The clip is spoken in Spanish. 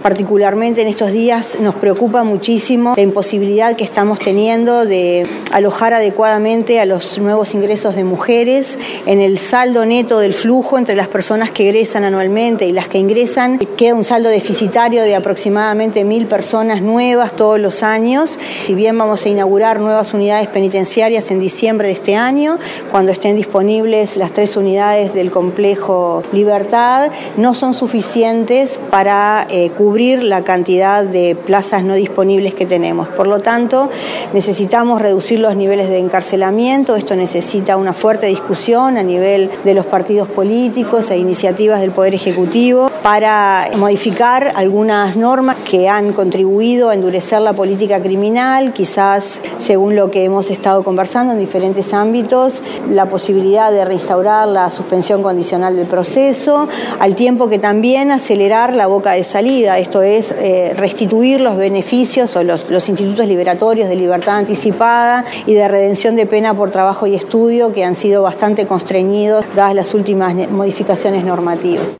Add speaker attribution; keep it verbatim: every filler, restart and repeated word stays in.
Speaker 1: Particularmente en estos días nos preocupa muchísimo la imposibilidad que estamos teniendo de alojar adecuadamente a los nuevos ingresos de mujeres. En el saldo neto del flujo entre las personas que egresan anualmente y las que ingresan, queda un saldo deficitario de aproximadamente mil personas nuevas todos los años. Si bien vamos a inaugurar nuevas unidades penitenciarias en diciembre de este año, cuando estén disponibles las tres unidades del complejo Libertad, no son suficientes para eh, cubrir la cantidad de plazas no disponibles que tenemos. Por lo tanto, necesitamos reducir los niveles de encarcelamiento. Esto necesita una fuerte discusión a nivel de los partidos políticos e iniciativas del Poder Ejecutivo para modificar algunas normas que han contribuido a endurecer la política criminal, quizás según lo que hemos estado conversando en diferentes ámbitos, la posibilidad de reinstaurar la suspensión condicional del proceso, al tiempo que también acelerar la boca de salida, esto es eh, restituir los beneficios o los, los institutos liberatorios de libertad anticipada y de redención de pena por trabajo y estudio que han sido bastante constreñidos dadas las últimas modificaciones normativas.